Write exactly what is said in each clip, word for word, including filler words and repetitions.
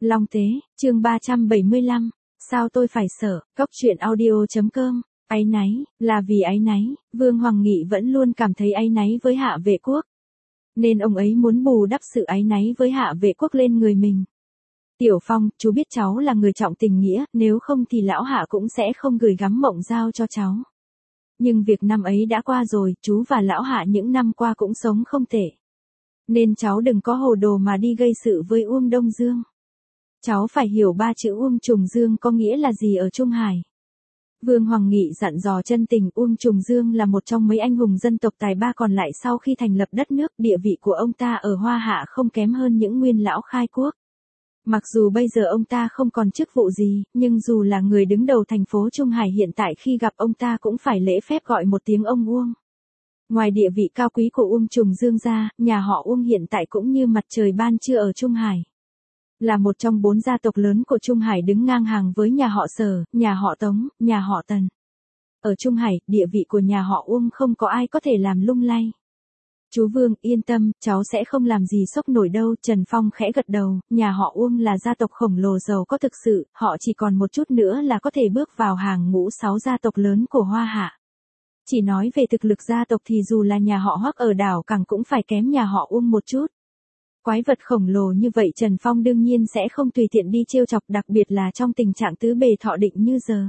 Long Tế, chương ba trăm bảy mươi lăm, sao tôi phải sợ, Cốc truyện audio.com, áy náy, là vì áy náy, Vương Hoàng Nghị vẫn luôn cảm thấy áy náy với Hạ Vệ Quốc. Nên ông ấy muốn bù đắp sự áy náy với Hạ Vệ Quốc lên người mình. Tiểu Phong, chú biết cháu là người trọng tình nghĩa, nếu không thì lão Hạ cũng sẽ không gửi gắm mộng giao cho cháu. Nhưng việc năm ấy đã qua rồi, chú và lão Hạ những năm qua cũng sống không tệ. Nên cháu đừng có hồ đồ mà đi gây sự với Uông Đông Dương. Cháu phải hiểu ba chữ Uông Trùng Dương có nghĩa là gì ở Trung Hải. Vương Hoàng Nghị dặn dò chân tình. Uông Trùng Dương là một trong mấy anh hùng dân tộc tài ba còn lại sau khi thành lập đất nước. Địa vị của ông ta ở Hoa Hạ không kém hơn những nguyên lão khai quốc. Mặc dù bây giờ ông ta không còn chức vụ gì, nhưng dù là người đứng đầu thành phố Trung Hải hiện tại khi gặp ông ta cũng phải lễ phép gọi một tiếng ông Uông. Ngoài địa vị cao quý của Uông Trùng Dương ra, nhà họ Uông hiện tại cũng như mặt trời ban trưa ở Trung Hải. Là một trong bốn gia tộc lớn của Trung Hải đứng ngang hàng với nhà họ Sở, nhà họ Tống, nhà họ Tần. Ở Trung Hải, địa vị của nhà họ Uông không có ai có thể làm lung lay. Chú Vương, yên tâm, cháu sẽ không làm gì sốc nổi đâu. Trần Phong khẽ gật đầu, nhà họ Uông là gia tộc khổng lồ giàu có thực sự, họ chỉ còn một chút nữa là có thể bước vào hàng ngũ sáu gia tộc lớn của Hoa Hạ. Chỉ nói về thực lực gia tộc thì dù là nhà họ Hoắc ở đảo Cảng cũng phải kém nhà họ Uông một chút. Quái vật khổng lồ như vậy Trần Phong đương nhiên sẽ không tùy tiện đi trêu chọc, đặc biệt là trong tình trạng tứ bề thọ định như giờ.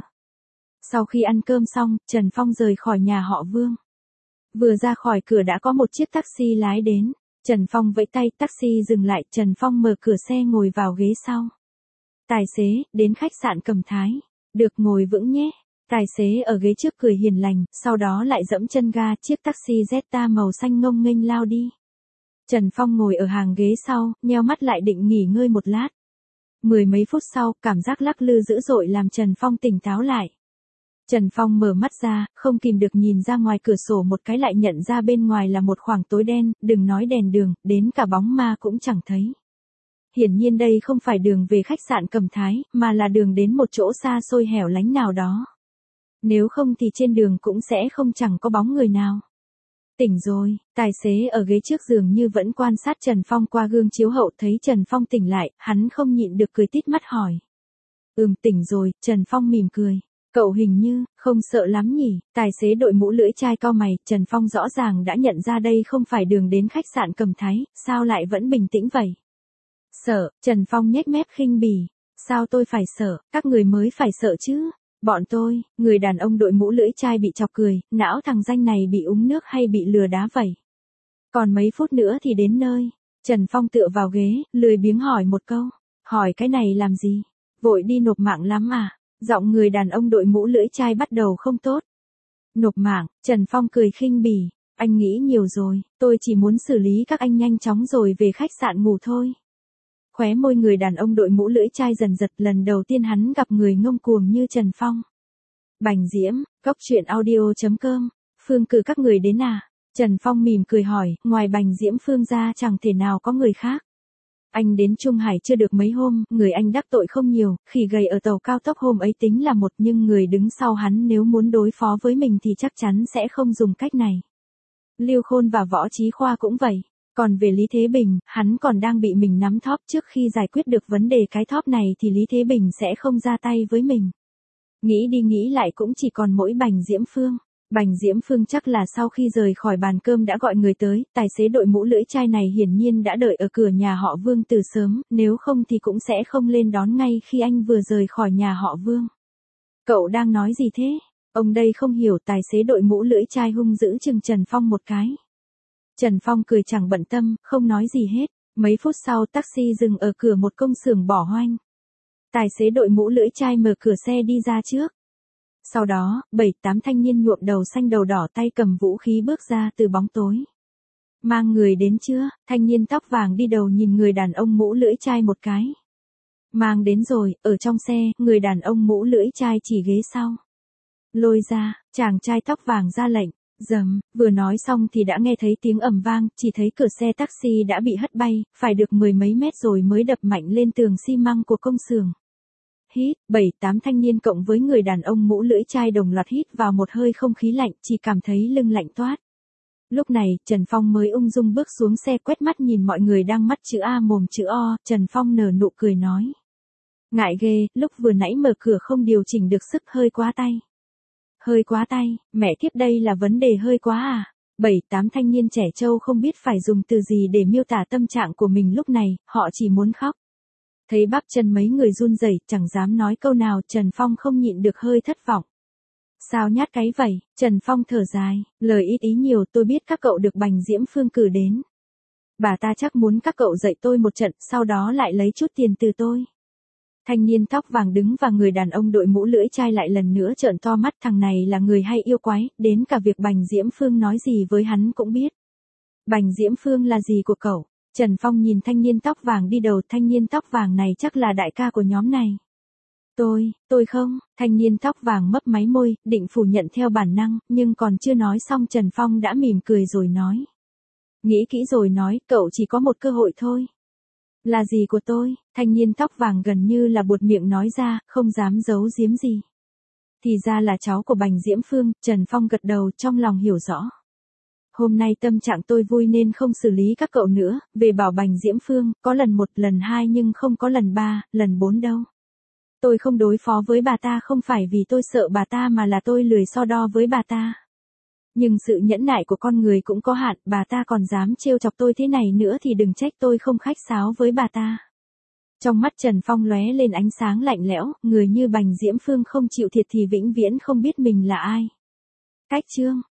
Sau khi ăn cơm xong, Trần Phong rời khỏi nhà họ Vương. Vừa ra khỏi cửa đã có một chiếc taxi lái đến. Trần Phong vẫy tay, taxi dừng lại, Trần Phong mở cửa xe ngồi vào ghế sau. Tài xế, đến khách sạn Cẩm Thái. Được, ngồi vững nhé. Tài xế ở ghế trước cười hiền lành, sau đó lại dẫm chân ga, chiếc taxi Jetta màu xanh ngông nghênh lao đi. Trần Phong ngồi ở hàng ghế sau, nheo mắt lại định nghỉ ngơi một lát. Mười mấy phút sau, cảm giác lắc lư dữ dội làm Trần Phong tỉnh táo lại. Trần Phong mở mắt ra, không kìm được nhìn ra ngoài cửa sổ một cái lại nhận ra bên ngoài là một khoảng tối đen, đừng nói đèn đường, đến cả bóng ma cũng chẳng thấy. Hiển nhiên đây không phải đường về khách sạn Cẩm Thái, mà là đường đến một chỗ xa xôi hẻo lánh nào đó. Nếu không thì trên đường cũng sẽ không chẳng có bóng người nào. Tỉnh rồi, tài xế ở ghế trước giường như vẫn quan sát Trần Phong qua gương chiếu hậu, thấy Trần Phong tỉnh lại, hắn không nhịn được cười tít mắt hỏi. Ừm, tỉnh rồi, Trần Phong mỉm cười. Cậu hình như, không sợ lắm nhỉ, tài xế đội mũ lưỡi chai cau mày, Trần Phong rõ ràng đã nhận ra đây không phải đường đến khách sạn Cẩm Thái, sao lại vẫn bình tĩnh vậy? Sợ, Trần Phong nhếch mép khinh bỉ, sao tôi phải sợ, các người mới phải sợ chứ. Bọn tôi, người đàn ông đội mũ lưỡi chai bị chọc cười, não thằng danh này bị uống nước hay bị lừa đá vậy? Còn mấy phút nữa thì đến nơi. Trần Phong tựa vào ghế, lười biếng hỏi một câu. Hỏi cái này làm gì? Vội đi nộp mạng lắm à? Giọng người đàn ông đội mũ lưỡi chai bắt đầu không tốt. Nộp mạng, Trần Phong cười khinh bỉ. Anh nghĩ nhiều rồi, tôi chỉ muốn xử lý các anh nhanh chóng rồi về khách sạn ngủ thôi. Khóe môi người đàn ông đội mũ lưỡi chai dần giật, lần đầu tiên hắn gặp người ngông cuồng như Trần Phong. Bành Diễm, Cốc truyện audio.com, Phương cử các người đến à? Trần Phong mỉm cười hỏi, ngoài Bành Diễm Phương ra chẳng thể nào có người khác. Anh đến Trung Hải chưa được mấy hôm, người anh đắc tội không nhiều, khỉ gầy ở tàu cao tốc hôm ấy tính là một, nhưng người đứng sau hắn nếu muốn đối phó với mình thì chắc chắn sẽ không dùng cách này. Lưu Khôn và Võ Chí Khoa cũng vậy. Còn về Lý Thế Bình, hắn còn đang bị mình nắm thóp, trước khi giải quyết được vấn đề cái thóp này thì Lý Thế Bình sẽ không ra tay với mình. Nghĩ đi nghĩ lại cũng chỉ còn mỗi Bành Diễm Phương. Bành Diễm Phương chắc là sau khi rời khỏi bàn cơm đã gọi người tới, tài xế đội mũ lưỡi chai này hiển nhiên đã đợi ở cửa nhà họ Vương từ sớm, nếu không thì cũng sẽ không lên đón ngay khi anh vừa rời khỏi nhà họ Vương. Cậu đang nói gì thế? Ông đây không hiểu, tài xế đội mũ lưỡi chai hung dữ chừng Trần Phong một cái. Trần Phong cười chẳng bận tâm, không nói gì hết. Mấy phút sau taxi dừng ở cửa một công xưởng bỏ hoang. Tài xế đội mũ lưỡi chai mở cửa xe đi ra trước. Sau đó, bảy tám thanh niên nhuộm đầu xanh đầu đỏ tay cầm vũ khí bước ra từ bóng tối. Mang người đến chưa? Thanh niên tóc vàng đi đầu nhìn người đàn ông mũ lưỡi chai một cái. Mang đến rồi, ở trong xe, người đàn ông mũ lưỡi chai chỉ ghế sau. Lôi ra, chàng trai tóc vàng ra lệnh. Dầm, vừa nói xong thì đã nghe thấy tiếng ầm vang, chỉ thấy cửa xe taxi đã bị hất bay, phải được mười mấy mét rồi mới đập mạnh lên tường xi măng của công xưởng. Hít, bảy tám thanh niên cộng với người đàn ông mũ lưỡi chai đồng loạt hít vào một hơi không khí lạnh, chỉ cảm thấy lưng lạnh toát. Lúc này, Trần Phong mới ung dung bước xuống xe, quét mắt nhìn mọi người đang mắt chữ A mồm chữ O, Trần Phong nở nụ cười nói. Ngại ghê, lúc vừa nãy mở cửa không điều chỉnh được sức hơi quá tay. Hơi quá tay, mẹ tiếp đây là vấn đề hơi quá à? Bảy tám thanh niên trẻ trâu không biết phải dùng từ gì để miêu tả tâm trạng của mình lúc này, họ chỉ muốn khóc. Thấy bắp chân mấy người run rẩy, chẳng dám nói câu nào, Trần Phong không nhịn được hơi thất vọng. Sao nhát cái vậy? Trần Phong thở dài, lời ít ý nhiều, tôi biết các cậu được Bành Diễm Phương cử đến. Bà ta chắc muốn các cậu dạy tôi một trận, sau đó lại lấy chút tiền từ tôi. Thanh niên tóc vàng đứng và người đàn ông đội mũ lưỡi chai lại lần nữa trợn to mắt, thằng này là người hay yêu quái, đến cả việc Bành Diễm Phương nói gì với hắn cũng biết. Bành Diễm Phương là gì của cậu? Trần Phong nhìn thanh niên tóc vàng đi đầu, thanh niên tóc vàng này chắc là đại ca của nhóm này. Tôi, tôi không, thanh niên tóc vàng mấp máy môi, định phủ nhận theo bản năng, nhưng còn chưa nói xong Trần Phong đã mỉm cười rồi nói. Nghĩ kỹ rồi nói, cậu chỉ có một cơ hội thôi. Là gì của tôi? Thanh niên tóc vàng gần như là buột miệng nói ra, không dám giấu giếm gì. Thì ra là cháu của Bành Diễm Phương, Trần Phong gật đầu trong lòng hiểu rõ. Hôm nay tâm trạng tôi vui nên không xử lý các cậu nữa, về bảo Bành Diễm Phương, có lần một, lần hai nhưng không có lần ba, lần bốn đâu. Tôi không đối phó với bà ta không phải vì tôi sợ bà ta mà là tôi lười so đo với bà ta. Nhưng sự nhẫn nại của con người cũng có hạn, bà ta còn dám trêu chọc tôi thế này nữa thì đừng trách tôi không khách sáo với bà ta. Trong mắt Trần Phong lóe lên ánh sáng lạnh lẽo, người như Bành Diễm Phương không chịu thiệt thì vĩnh viễn không biết mình là ai. Cách chương